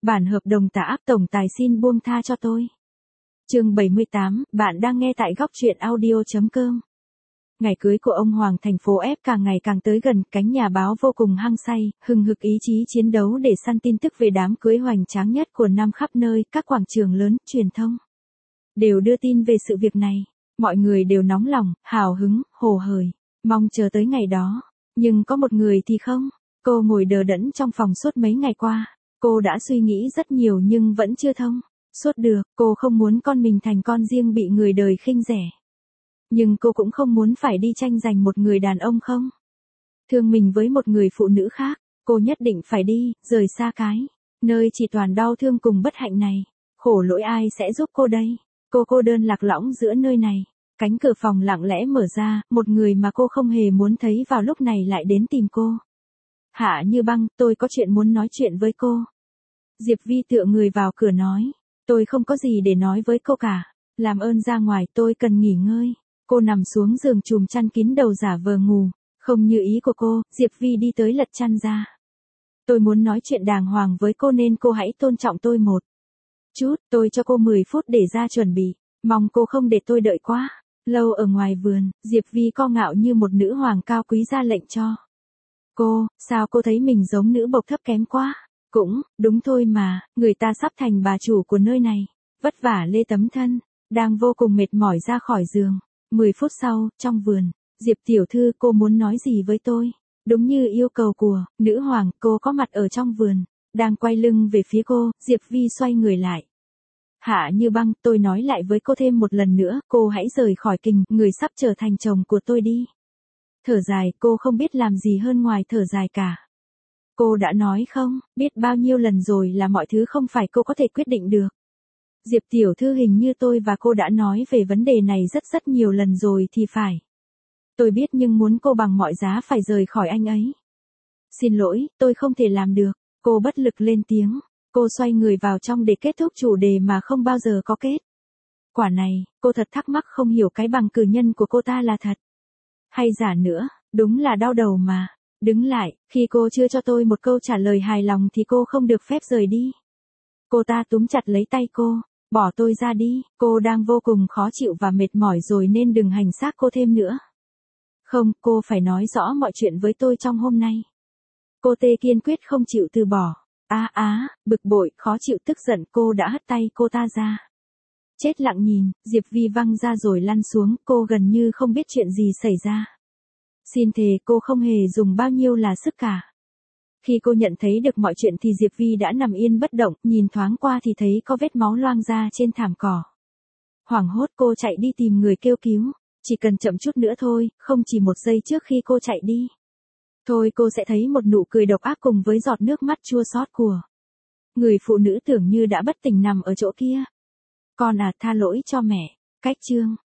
Bản hợp đồng tạ áp tổng tài xin buông tha cho tôi. Chương 78, bạn đang nghe tại góc truyện audio.com. Ngày cưới của ông Hoàng thành phố F càng ngày càng tới gần, cánh nhà báo vô cùng hăng say, hừng hực ý chí chiến đấu để săn tin tức về đám cưới hoành tráng nhất của năm khắp nơi, các quảng trường lớn, truyền thông đều đưa tin về sự việc này. Mọi người đều nóng lòng, hào hứng, hồ hởi, mong chờ tới ngày đó. Nhưng có một người thì không, cô ngồi đờ đẫn trong phòng suốt mấy ngày qua. Cô đã suy nghĩ rất nhiều nhưng vẫn chưa thông suốt được, cô không muốn con mình thành con riêng bị người đời khinh rẻ. Nhưng cô cũng không muốn phải đi tranh giành một người đàn ông không thương mình với một người phụ nữ khác. Cô nhất định phải đi, rời xa cái nơi chỉ toàn đau thương cùng bất hạnh này. Khổ lỗi ai sẽ giúp cô đây? Cô cô đơn lạc lõng giữa nơi này. Cánh cửa phòng lặng lẽ mở ra, một người mà cô không hề muốn thấy vào lúc này lại đến tìm cô. Hạ Như Băng, tôi có chuyện muốn nói chuyện với cô. Diệp Vi tựa người vào cửa nói. Tôi không có gì để nói với cô cả. Làm ơn ra ngoài, tôi cần nghỉ ngơi. Cô nằm xuống giường chùm chăn kín đầu giả vờ ngủ. Không như ý của cô, Diệp Vi đi tới lật chăn ra. Tôi muốn nói chuyện đàng hoàng với cô nên cô hãy tôn trọng tôi một chút. Tôi cho cô 10 phút để ra chuẩn bị. Mong cô không để tôi đợi quá lâu ở ngoài vườn. Diệp Vi co ngạo như một nữ hoàng cao quý ra lệnh cho cô. Sao cô thấy mình giống nữ bộc thấp kém quá? Cũng, đúng thôi mà, người ta sắp thành bà chủ của nơi này. Vất vả lê tấm thân, đang vô cùng mệt mỏi ra khỏi giường. 10 phút sau, trong vườn, Diệp tiểu thư, cô muốn nói gì với tôi? Đúng như yêu cầu của nữ hoàng, cô có mặt ở trong vườn, đang quay lưng về phía cô. Diệp Vi xoay người lại. Hạ Như Băng, tôi nói lại với cô thêm một lần nữa, cô hãy rời khỏi Kình, người sắp trở thành chồng của tôi đi. Thở dài, cô không biết làm gì hơn ngoài thở dài cả. Cô đã nói không, biết bao nhiêu lần rồi là mọi thứ không phải cô có thể quyết định được. Diệp tiểu thư, hình như tôi và cô đã nói về vấn đề này rất nhiều lần rồi thì phải. Tôi biết nhưng muốn cô bằng mọi giá phải rời khỏi anh ấy. Xin lỗi, tôi không thể làm được. Cô bất lực lên tiếng. Cô xoay người vào trong để kết thúc chủ đề mà không bao giờ có kết quả này. Cô thật thắc mắc không hiểu cái bằng cử nhân của cô ta là thật hay giả nữa. Đúng là đau đầu mà. Đứng lại, khi cô chưa cho tôi một câu trả lời hài lòng thì cô không được phép rời đi. Cô ta túm chặt lấy tay cô. Bỏ tôi ra đi, cô đang vô cùng khó chịu và mệt mỏi rồi nên đừng hành xác cô thêm nữa. Không, cô phải nói rõ mọi chuyện với tôi trong hôm nay. Cô tê kiên quyết không chịu từ bỏ. Bực bội, khó chịu, tức giận, cô đã hất tay cô ta ra. Chết lặng nhìn, Diệp Vi văng ra rồi lăn xuống, cô gần như không biết chuyện gì xảy ra. Xin thề cô không hề dùng bao nhiêu là sức cả. Khi cô nhận thấy được mọi chuyện thì Diệp Vi đã nằm yên bất động, nhìn thoáng qua thì thấy có vết máu loang ra trên thảm cỏ. Hoảng hốt cô chạy đi tìm người kêu cứu. Chỉ cần chậm chút nữa thôi, không chỉ một giây trước khi cô chạy đi. Thôi cô sẽ thấy một nụ cười độc ác cùng với giọt nước mắt chua xót của người phụ nữ tưởng như đã bất tỉnh nằm ở chỗ kia. Con à, tha lỗi cho mẹ. Cách chương